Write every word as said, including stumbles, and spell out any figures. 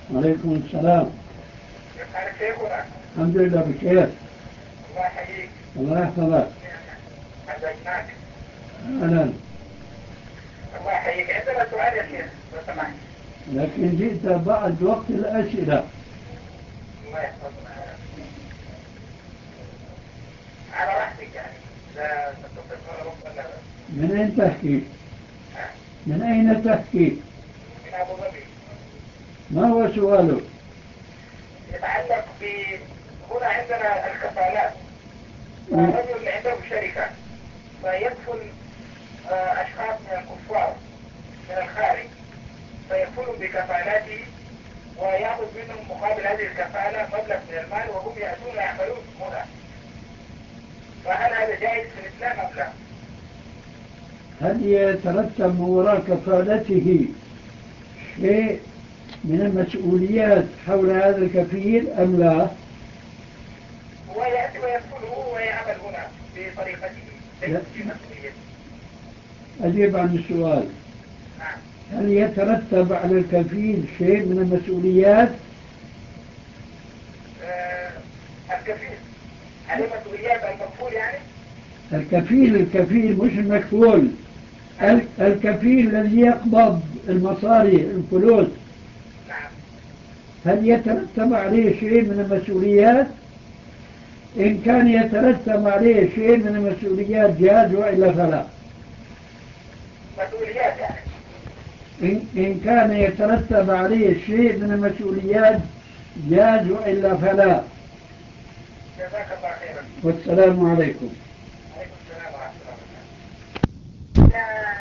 وعليكم السلام. كيف حالك شيخنا؟ الحمد لله بخير. الله يحييك. الله يحفظك. حبيناك. أهلا. الله يحييك. عندنا سؤال يا شيخ لو سمحت. لكن جئت بعد وقت الأسئلة. الله يحفظنا. على راحتك يعني. لا تتصل ولا من أين تحكي؟ ها؟ من أين تحكي؟ من أبو ظبي. ما هو سؤالك؟ يتعلق ب هنا عندنا الكفالات. الرجل عنده شركة فيدخل أشخاص من الكفار من الخارج فيكفلوا بكفالاته ويأخذ منهم مقابل هذه الكفالة مبلغ من المال وهم يأتون ويعملون هنا. فهل هذا جائز في الإسلام أم لا؟ هل يترتب من وراء كفالته شيء من المسؤوليات حول هذا الكفيل أم لا؟ هو يأتي ويدخله ويعمل هنا بطريقته ليس في مسؤوليته. أجيب عن السؤال. نعم. هل يترتب على الكفيل شيء من المسؤوليات؟ آه الكفيل عليه مسؤوليات المكفول يعني؟ الكفيل الكفيل مش المكفول. ال- الكفيل الذي يقبض المصاري الفلوس. نعم. هل يترتب عليه شيء من المسؤوليات؟ إن كان يترتب عليه شيء من المسؤوليات جاز وإلا فلا. مسؤوليات يعني. إن, إن كان يترتب عليه شيء من المسؤوليات جاز وإلا فلا. جزاك الله خيرا. والسلام عليكم. عليكم السلام ورحمة الله وبركاته.